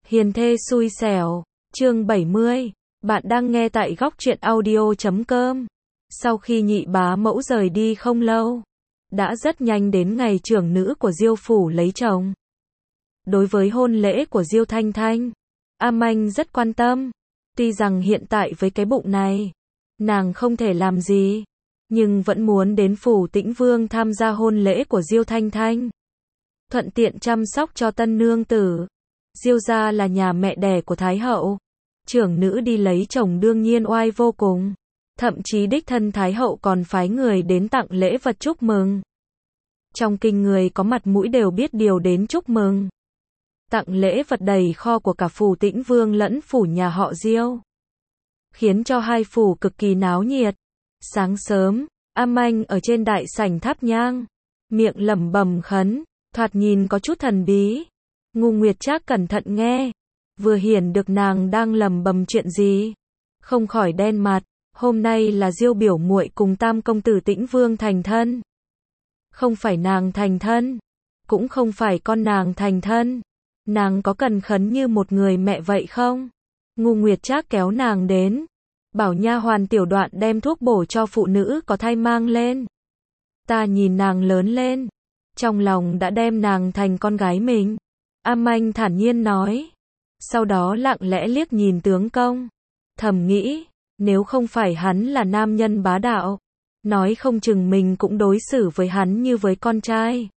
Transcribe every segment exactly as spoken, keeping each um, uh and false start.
Hiền thê xui xẻo, chương bảy mươi. Bạn đang nghe tại góc truyện audio chấm com. Sau khi nhị bá mẫu rời đi không lâu, đã rất nhanh đến ngày trưởng nữ của Diêu phủ lấy chồng. Đối với hôn lễ của Diêu Thanh Thanh, A Manh rất quan tâm. Tuy rằng hiện tại với cái bụng này, nàng không thể làm gì, nhưng vẫn muốn đến phủ Tĩnh Vương tham gia hôn lễ của Diêu Thanh Thanh, thuận tiện chăm sóc cho tân nương tử. Diêu gia là nhà mẹ đẻ của Thái hậu, trưởng nữ đi lấy chồng đương nhiên oai vô cùng, thậm chí đích thân Thái hậu còn phái người đến tặng lễ vật chúc mừng. Trong kinh người có mặt mũi đều biết điều đến chúc mừng. Tặng lễ vật đầy kho của cả phủ Tĩnh Vương lẫn phủ nhà họ Diêu, khiến cho hai phủ cực kỳ náo nhiệt. Sáng sớm, A Manh ở trên đại sảnh thắp nhang, miệng lẩm bẩm khấn, thoạt nhìn có chút thần bí. Ngô Nguyệt Trác cẩn thận nghe, vừa hiển được nàng đang lẩm bẩm chuyện gì, không khỏi đen mặt. Hôm nay là Diêu biểu muội cùng tam công tử Tĩnh Vương thành thân. Không phải nàng thành thân, cũng không phải con nàng thành thân. Nàng có cần khấn như một người mẹ vậy không? Ngô Nguyệt Trác kéo nàng đến, bảo nha hoàn Tiểu Đoạn đem thuốc bổ cho phụ nữ có thai mang lên. Ta nhìn nàng lớn lên, trong lòng đã đem nàng thành con gái mình. A Manh thản nhiên nói. Sau đó lặng lẽ liếc nhìn tướng công, thầm nghĩ, nếu không phải hắn là nam nhân bá đạo, nói không chừng mình cũng đối xử với hắn như với con trai.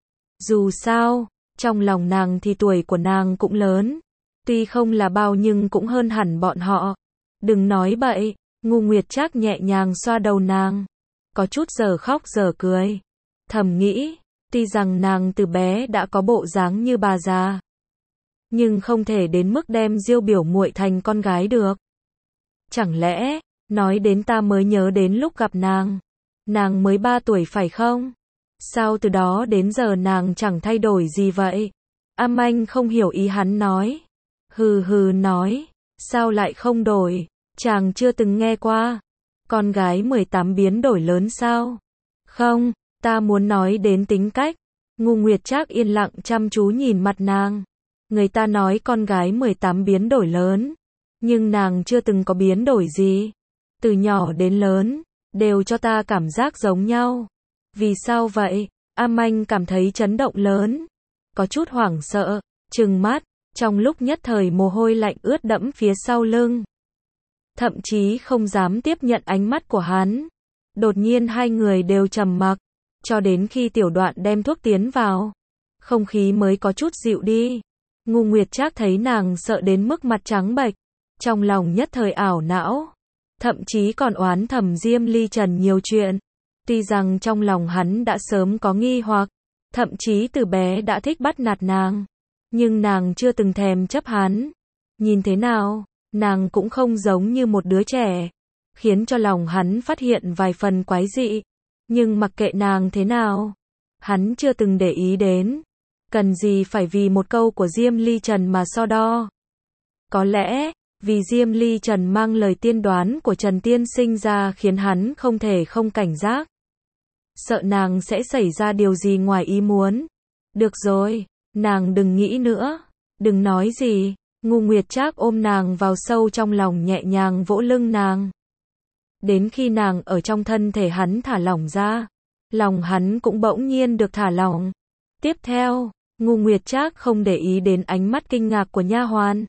Dù sao, trong lòng nàng thì tuổi của nàng cũng lớn, tuy không là bao nhưng cũng hơn hẳn bọn họ. Đừng nói bậy. Ngô Nguyệt Trác nhẹ nhàng xoa đầu nàng, có chút giờ khóc giờ cười, thầm nghĩ, tuy rằng nàng từ bé đã có bộ dáng như bà già, nhưng không thể đến mức đem Diêu biểu muội thành con gái được. Chẳng lẽ, nói đến ta mới nhớ đến lúc gặp nàng, nàng mới ba tuổi phải không? Sao từ đó đến giờ nàng chẳng thay đổi gì vậy? A Manh không hiểu ý hắn nói. Hừ hừ nói, sao lại không đổi? Chàng chưa từng nghe qua con gái mười tám biến đổi lớn sao? Không, ta muốn nói đến tính cách. Ngô Nguyệt Trác yên lặng chăm chú nhìn mặt nàng. Người ta nói con gái mười tám biến đổi lớn, nhưng nàng chưa từng có biến đổi gì. Từ nhỏ đến lớn, đều cho ta cảm giác giống nhau. Vì sao vậy? A Manh cảm thấy chấn động lớn, có chút hoảng sợ, trừng mắt, trong lúc nhất thời mồ hôi lạnh ướt đẫm phía sau lưng. Thậm chí không dám tiếp nhận ánh mắt của hắn. Đột nhiên hai người đều trầm mặc, cho đến khi Tiểu Đoạn đem thuốc tiến vào, không khí mới có chút dịu đi. Ngô Nguyệt Trác thấy nàng sợ đến mức mặt trắng bệch, trong lòng nhất thời ảo não, thậm chí còn oán thầm Diêm Ly Trần nhiều chuyện. Tuy rằng trong lòng hắn đã sớm có nghi hoặc, thậm chí từ bé đã thích bắt nạt nàng, nhưng nàng chưa từng thèm chấp hắn. Nhìn thế nào, nàng cũng không giống như một đứa trẻ, khiến cho lòng hắn phát hiện vài phần quái dị. Nhưng mặc kệ nàng thế nào, hắn chưa từng để ý đến. Cần gì phải vì một câu của Diêm Ly Trần mà so đo. Có lẽ, vì Diêm Ly Trần mang lời tiên đoán của Trần Tiên Sinh ra khiến hắn không thể không cảnh giác. Sợ nàng sẽ xảy ra điều gì ngoài ý muốn. Được rồi, nàng đừng nghĩ nữa, đừng nói gì. Ngô Nguyệt Trác ôm nàng vào sâu trong lòng nhẹ nhàng vỗ lưng nàng. Đến khi nàng ở trong thân thể hắn thả lỏng ra, lòng hắn cũng bỗng nhiên được thả lỏng. Tiếp theo, Ngô Nguyệt Trác không để ý đến ánh mắt kinh ngạc của nha hoàn,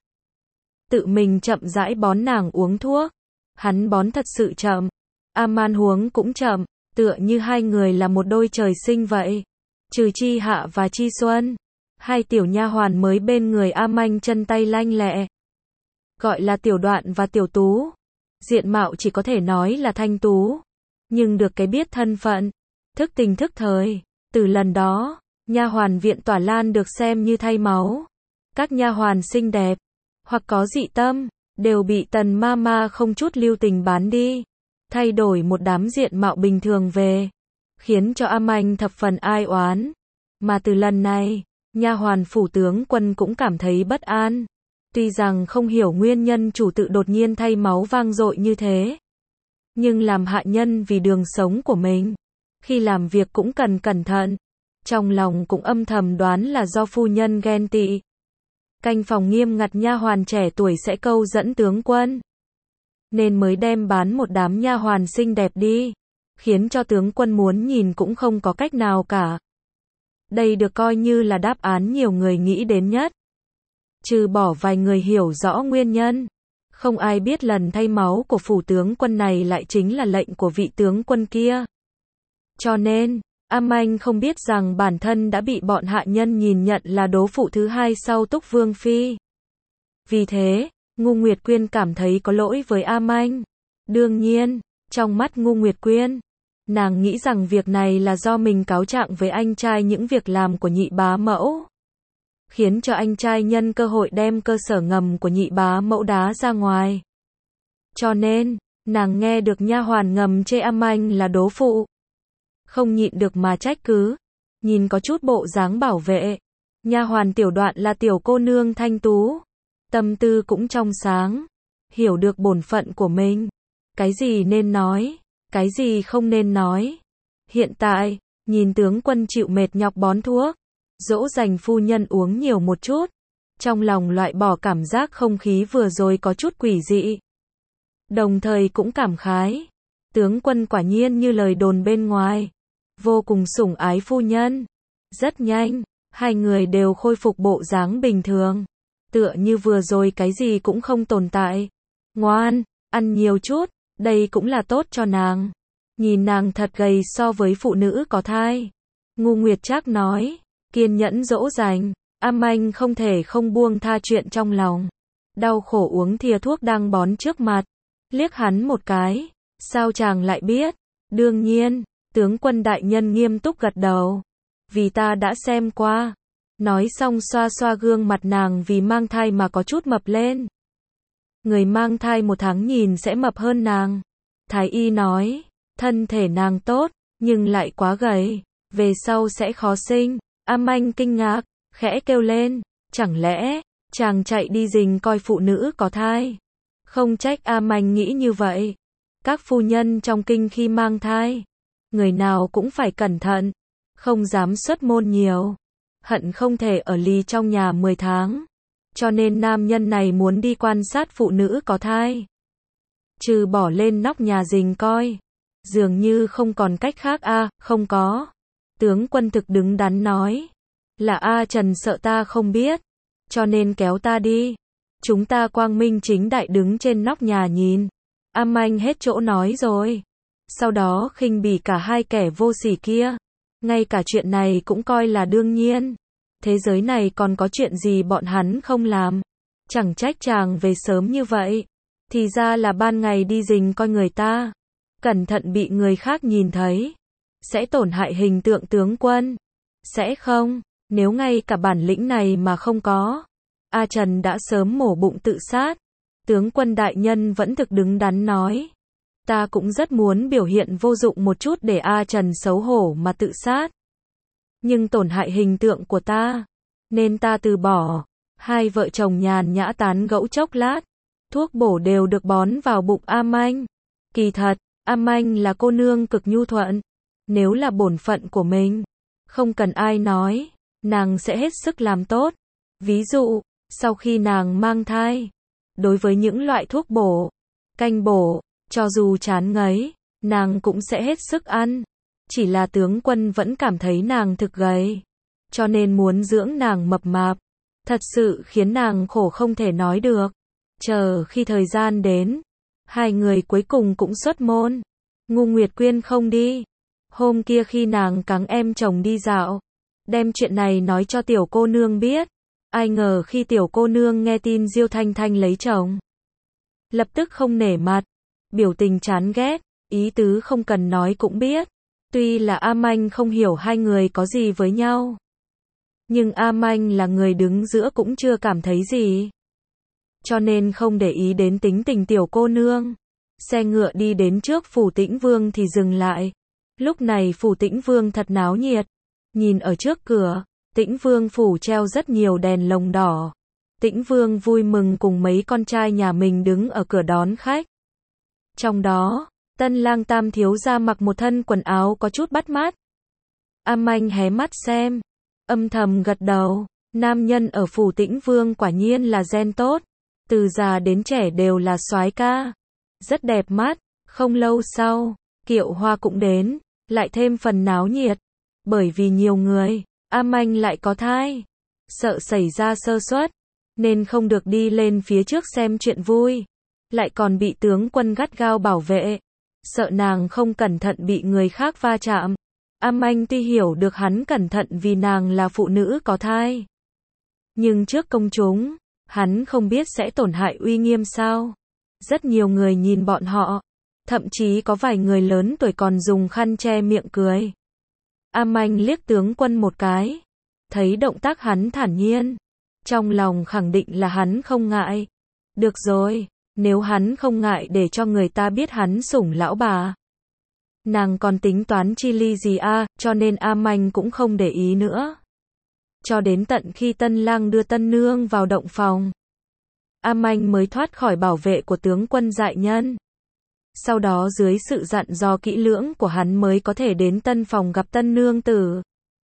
tự mình chậm rãi bón nàng uống thuốc. Hắn bón thật sự chậm, A Man huống cũng chậm, tựa như hai người là một đôi trời sinh vậy. Trừ Chi Hạ và Chi Xuân, hai tiểu nha hoàn mới bên người A Manh chân tay lanh lẹ, gọi là Tiểu Đoạn và Tiểu Tú. Diện mạo chỉ có thể nói là thanh tú, nhưng được cái biết thân phận, thức tình thức thời. Từ lần đó, nha hoàn viện Tỏa Lan được xem như thay máu. Các nha hoàn xinh đẹp hoặc có dị tâm đều bị Tần ma ma không chút lưu tình bán đi, thay đổi một đám diện mạo bình thường về, khiến cho A Manh thập phần ai oán. Mà từ lần này, nha hoàn phủ tướng quân cũng cảm thấy bất an. Tuy rằng không hiểu nguyên nhân chủ tự đột nhiên thay máu vang dội như thế, nhưng làm hạ nhân vì đường sống của mình, khi làm việc cũng cần cẩn thận. Trong lòng cũng âm thầm đoán là do phu nhân ghen tị. Canh phòng nghiêm ngặt nha hoàn trẻ tuổi sẽ câu dẫn tướng quân, nên mới đem bán một đám nha hoàn xinh đẹp đi, khiến cho tướng quân muốn nhìn cũng không có cách nào cả. Đây được coi như là đáp án nhiều người nghĩ đến nhất. Trừ bỏ vài người hiểu rõ nguyên nhân, không ai biết lần thay máu của phủ tướng quân này lại chính là lệnh của vị tướng quân kia. Cho nên, Am Anh không biết rằng bản thân đã bị bọn hạ nhân nhìn nhận là đố phụ thứ hai sau Túc Vương Phi. Vì thế, Ngu Nguyệt Quyên cảm thấy có lỗi với Am Anh. Đương nhiên, trong mắt Ngu Nguyệt Quyên, nàng nghĩ rằng việc này là do mình cáo trạng với anh trai những việc làm của nhị bá mẫu, khiến cho anh trai nhân cơ hội đem cơ sở ngầm của nhị bá mẫu đá ra ngoài. Cho nên, nàng nghe được nha hoàn ngầm chê Am Anh là đố phụ, không nhịn được mà trách cứ, nhìn có chút bộ dáng bảo vệ. Nha hoàn Tiểu Đoạn là tiểu cô nương thanh tú, tâm tư cũng trong sáng, hiểu được bổn phận của mình, cái gì nên nói, cái gì không nên nói. Hiện tại, nhìn tướng quân chịu mệt nhọc bón thuốc, dỗ dành phu nhân uống nhiều một chút, trong lòng loại bỏ cảm giác không khí vừa rồi có chút quỷ dị. Đồng thời cũng cảm khái, tướng quân quả nhiên như lời đồn bên ngoài, vô cùng sủng ái phu nhân. Rất nhanh, hai người đều khôi phục bộ dáng bình thường, tựa như vừa rồi cái gì cũng không tồn tại. Ngoan, ăn nhiều chút, đây cũng là tốt cho nàng. Nhìn nàng thật gầy so với phụ nữ có thai, Ngu Nguyệt Trác nói, kiên nhẫn dỗ dành. Am Anh không thể không buông tha chuyện trong lòng, đau khổ uống thìa thuốc đang bón trước mặt, liếc hắn một cái, sao chàng lại biết? Đương nhiên, tướng quân đại nhân nghiêm túc gật đầu, vì ta đã xem qua. Nói xong xoa xoa gương mặt nàng vì mang thai mà có chút mập lên. Người mang thai một tháng nhìn sẽ mập hơn nàng. Thái y nói, thân thể nàng tốt, nhưng lại quá gầy, về sau sẽ khó sinh. Am Anh kinh ngạc, khẽ kêu lên, chẳng lẽ, chàng chạy đi rình coi phụ nữ có thai? Không trách Am Anh nghĩ như vậy. Các phu nhân trong kinh khi mang thai, người nào cũng phải cẩn thận, không dám xuất môn nhiều, hận không thể ở lì trong nhà mười tháng. Cho nên nam nhân này muốn đi quan sát phụ nữ có thai, trừ bỏ lên nóc nhà rình coi, dường như không còn cách khác. A, à, không có. Tướng quân thực đứng đắn nói, là A Trần sợ ta không biết, cho nên kéo ta đi. Chúng ta quang minh chính đại đứng trên nóc nhà nhìn. Am Anh hết chỗ nói rồi. Sau đó khinh bỉ cả hai kẻ vô sỉ kia. Ngay cả chuyện này cũng coi là đương nhiên. Thế giới này còn có chuyện gì bọn hắn không làm. Chẳng trách chàng về sớm như vậy. Thì ra là ban ngày đi rình coi người ta. Cẩn thận bị người khác nhìn thấy, sẽ tổn hại hình tượng tướng quân. Sẽ không, nếu ngay cả bản lĩnh này mà không có, A Trần đã sớm mổ bụng tự sát. Tướng quân đại nhân vẫn thực đứng đắn nói, ta cũng rất muốn biểu hiện vô dụng một chút để A Trần xấu hổ mà tự sát, nhưng tổn hại hình tượng của ta, nên ta từ bỏ. Hai vợ chồng nhàn nhã tán gẫu chốc lát, thuốc bổ đều được bón vào bụng Am Anh. Kỳ thật, Am Anh là cô nương cực nhu thuận, nếu là bổn phận của mình, không cần ai nói, nàng sẽ hết sức làm tốt. Ví dụ, sau khi nàng mang thai, đối với những loại thuốc bổ, canh bổ, cho dù chán ngấy, nàng cũng sẽ hết sức ăn. Chỉ là tướng quân vẫn cảm thấy nàng thực gầy, cho nên muốn dưỡng nàng mập mạp, thật sự khiến nàng khổ không thể nói được. Chờ khi thời gian đến, hai người cuối cùng cũng xuất môn. Ngu Nguyệt Quyên không đi. Hôm kia khi nàng cáng em chồng đi dạo, đem chuyện này nói cho tiểu cô nương biết. Ai ngờ khi tiểu cô nương nghe tin Diêu Thanh Thanh lấy chồng, lập tức không nể mặt, biểu tình chán ghét, ý tứ không cần nói cũng biết. Tuy là Am Anh không hiểu hai người có gì với nhau, nhưng Am Anh là người đứng giữa cũng chưa cảm thấy gì, cho nên không để ý đến tính tình tiểu cô nương. Xe ngựa đi đến trước phủ Tĩnh Vương thì dừng lại. Lúc này phủ Tĩnh Vương thật náo nhiệt. Nhìn ở trước cửa, Tĩnh Vương phủ treo rất nhiều đèn lồng đỏ. Tĩnh Vương vui mừng cùng mấy con trai nhà mình đứng ở cửa đón khách. Trong đó, tân lang Tam thiếu gia mặc một thân quần áo có chút bắt mắt. Am Anh hé mắt xem, âm thầm gật đầu. Nam nhân ở phủ Tĩnh Vương quả nhiên là gen tốt, từ già đến trẻ đều là soái ca, rất đẹp mắt. Không lâu sau, kiệu hoa cũng đến, lại thêm phần náo nhiệt, bởi vì nhiều người, A Manh lại có thai, sợ xảy ra sơ suất, nên không được đi lên phía trước xem chuyện vui, lại còn bị tướng quân gắt gao bảo vệ, sợ nàng không cẩn thận bị người khác va chạm. A Manh tuy hiểu được hắn cẩn thận vì nàng là phụ nữ có thai, nhưng trước công chúng, hắn không biết sẽ tổn hại uy nghiêm sao. Rất nhiều người nhìn bọn họ, thậm chí có vài người lớn tuổi còn dùng khăn che miệng cười. A Manh liếc tướng quân một cái, thấy động tác hắn thản nhiên, trong lòng khẳng định là hắn không ngại. Được rồi, nếu hắn không ngại để cho người ta biết hắn sủng lão bà, nàng còn tính toán chi ly gì a, cho nên A Manh cũng không để ý nữa. Cho đến tận khi tân lang đưa tân nương vào động phòng, A Manh mới thoát khỏi bảo vệ của tướng quân dại nhân. Sau đó dưới sự dặn dò kỹ lưỡng của hắn mới có thể đến tân phòng gặp tân nương tử.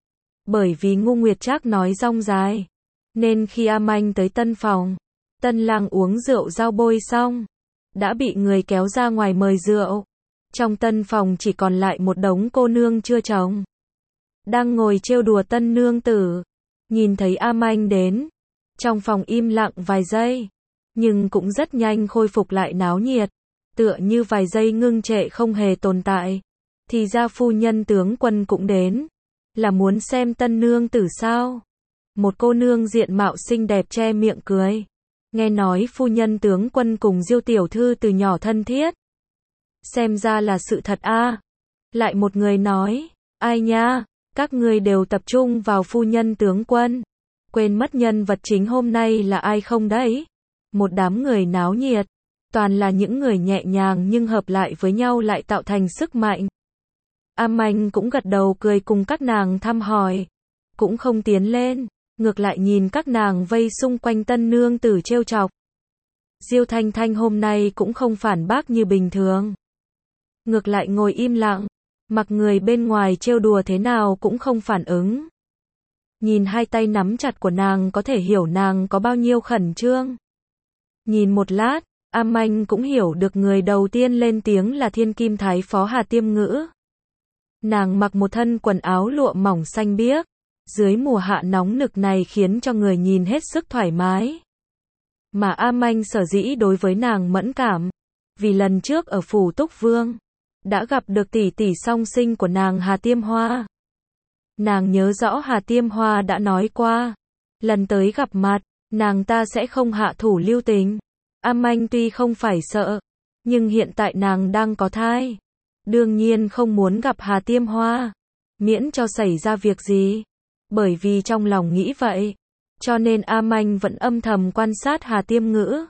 Bởi vì Ngu Nguyệt Trác nói rong dài, nên khi A Manh tới tân phòng, tân lang uống rượu rau bôi xong, đã bị người kéo ra ngoài mời rượu. Trong tân phòng chỉ còn lại một đống cô nương chưa chồng, đang ngồi trêu đùa tân nương tử. Nhìn thấy A Manh đến, trong phòng im lặng vài giây, nhưng cũng rất nhanh khôi phục lại náo nhiệt, tựa như vài giây ngưng trệ không hề tồn tại. Thì ra phu nhân tướng quân cũng đến, là muốn xem tân nương tử sao? Một cô nương diện mạo xinh đẹp che miệng cười. Nghe nói phu nhân tướng quân cùng Diêu tiểu thư từ nhỏ thân thiết. Xem ra là sự thật a. À. Lại một người nói, ai nha, các ngươi đều tập trung vào phu nhân tướng quân, quên mất nhân vật chính hôm nay là ai không đấy? Một đám người náo nhiệt, toàn là những người nhẹ nhàng nhưng hợp lại với nhau lại tạo thành sức mạnh. A Manh cũng gật đầu cười cùng các nàng thăm hỏi, cũng không tiến lên, ngược lại nhìn các nàng vây xung quanh tân nương tử trêu chọc. Diêu Thanh Thanh hôm nay cũng không phản bác như bình thường, ngược lại ngồi im lặng, mặc người bên ngoài trêu đùa thế nào cũng không phản ứng. Nhìn hai tay nắm chặt của nàng có thể hiểu nàng có bao nhiêu khẩn trương. Nhìn một lát, A Manh cũng hiểu được người đầu tiên lên tiếng là Thiên Kim Thái Phó Hà Tiêm Ngữ. Nàng mặc một thân quần áo lụa mỏng xanh biếc, dưới mùa hạ nóng nực này khiến cho người nhìn hết sức thoải mái. Mà A Manh sở dĩ đối với nàng mẫn cảm, vì lần trước ở phủ Túc Vương, đã gặp được tỷ tỷ song sinh của nàng Hà Tiêm Hoa. Nàng nhớ rõ Hà Tiêm Hoa đã nói qua, lần tới gặp mặt, nàng ta sẽ không hạ thủ lưu tình. A Manh tuy không phải sợ, nhưng hiện tại nàng đang có thai, đương nhiên không muốn gặp Hà Tiêm Hoa, miễn cho xảy ra việc gì. Bởi vì trong lòng nghĩ vậy, cho nên A Manh vẫn âm thầm quan sát Hà Tiêm Ngữ.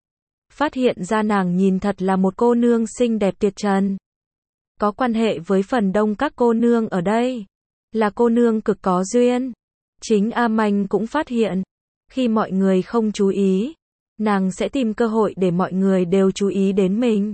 Phát hiện ra nàng nhìn thật là một cô nương xinh đẹp tuyệt trần. Có quan hệ với phần đông các cô nương ở đây, là cô nương cực có duyên. Chính A Manh cũng phát hiện, khi mọi người không chú ý, nàng sẽ tìm cơ hội để mọi người đều chú ý đến mình.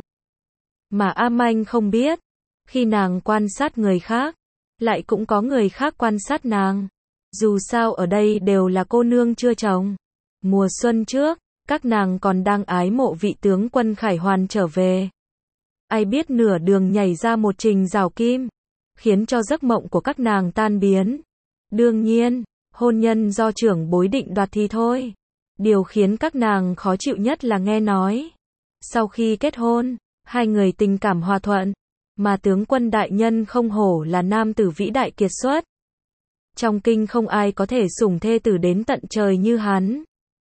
Mà A Manh không biết, khi nàng quan sát người khác, lại cũng có người khác quan sát nàng. Dù sao ở đây đều là cô nương chưa chồng. Mùa xuân trước, các nàng còn đang ái mộ vị tướng quân Khải Hoàn trở về. Ai biết nửa đường nhảy ra một Trình Giảo Kim, khiến cho giấc mộng của các nàng tan biến. Đương nhiên, hôn nhân do trưởng bối định đoạt thì thôi. Điều khiến các nàng khó chịu nhất là nghe nói, sau khi kết hôn, hai người tình cảm hòa thuận, mà tướng quân đại nhân không hổ là nam tử vĩ đại kiệt xuất. Trong kinh không ai có thể sủng thê tử đến tận trời như hắn.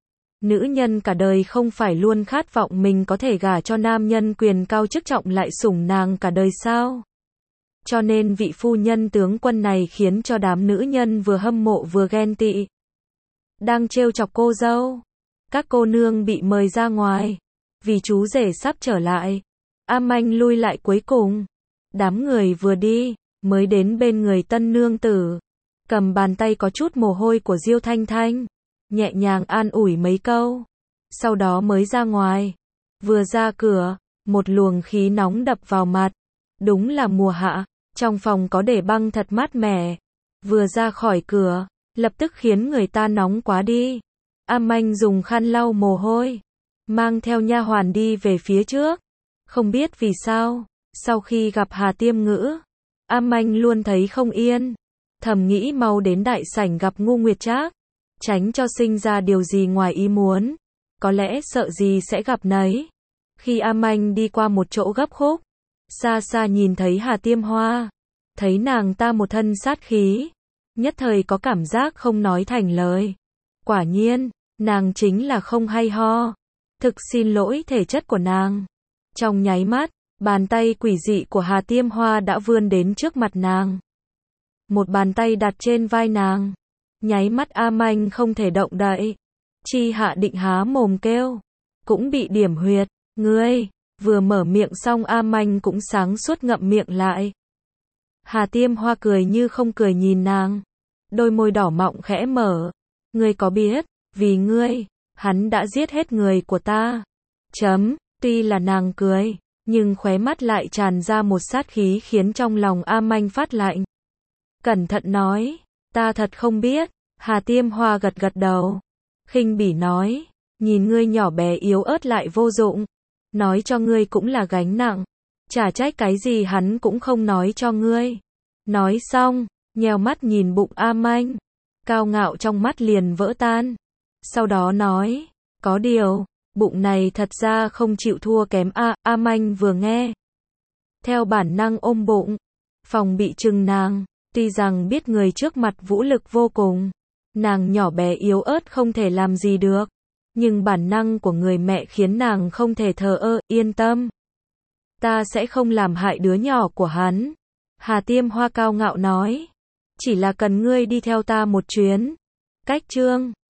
Nữ nhân cả đời không phải luôn khát vọng mình có thể gả cho nam nhân quyền cao chức trọng lại sủng nàng cả đời sao? Cho nên vị phu nhân tướng quân này khiến cho đám nữ nhân vừa hâm mộ vừa ghen tị. Đang trêu chọc cô dâu, các cô nương bị mời ra ngoài, vì chú rể sắp trở lại. A Manh lui lại cuối cùng. Đám người vừa đi, mới đến bên người tân nương tử, cầm bàn tay có chút mồ hôi của Diêu Thanh Thanh, nhẹ nhàng an ủi mấy câu, sau đó mới ra ngoài. Vừa ra cửa, một luồng khí nóng đập vào mặt, đúng là mùa hạ, trong phòng có để băng thật mát mẻ. Vừa ra khỏi cửa, lập tức khiến người ta nóng quá đi. A Manh dùng khăn lau mồ hôi, mang theo nha hoàn đi về phía trước. Không biết vì sao, sau khi gặp Hà Tiêm Ngữ, A Manh luôn thấy không yên, thầm nghĩ mau đến đại sảnh gặp Ngô Nguyệt Trác, tránh cho sinh ra điều gì ngoài ý muốn, có lẽ sợ gì sẽ gặp nấy. Khi A Manh đi qua một chỗ gấp khúc, xa xa nhìn thấy Hà Tiêm Hoa, thấy nàng ta một thân sát khí, nhất thời có cảm giác không nói thành lời. Quả nhiên, nàng chính là không hay ho. Thực xin lỗi thể chất của nàng. Trong nháy mắt, bàn tay quỷ dị của Hà Tiêm Hoa đã vươn đến trước mặt nàng. Một bàn tay đặt trên vai nàng. Nháy mắt A Manh không thể động đậy. Chi Hạ định há mồm kêu, cũng bị điểm huyệt. Ngươi, vừa mở miệng xong A Manh cũng sáng suốt ngậm miệng lại. Hà Tiêm Hoa cười như không cười nhìn nàng. Đôi môi đỏ mọng khẽ mở. Ngươi có biết, vì ngươi, hắn đã giết hết người của ta. Chấm, tuy là nàng cười, nhưng khóe mắt lại tràn ra một sát khí khiến trong lòng A Manh phát lạnh. Cẩn thận nói, ta thật không biết. Hà Tiêm Hoa gật gật đầu, khinh bỉ nói, nhìn ngươi nhỏ bé yếu ớt lại vô dụng, nói cho ngươi cũng là gánh nặng, chả trách cái gì hắn cũng không nói cho ngươi. Nói xong, nheo mắt nhìn bụng A Manh, cao ngạo trong mắt liền vỡ tan. Sau đó nói, có điều, bụng này thật ra không chịu thua kém A. A Manh vừa nghe, theo bản năng ôm bụng, phòng bị chừng nàng, tuy rằng biết người trước mặt vũ lực vô cùng, nàng nhỏ bé yếu ớt không thể làm gì được, nhưng bản năng của người mẹ khiến nàng không thể thờ ơ. Yên tâm, ta sẽ không làm hại đứa nhỏ của hắn. Hà Tiêm Hoa cao ngạo nói, chỉ là cần ngươi đi theo ta một chuyến. Cách chương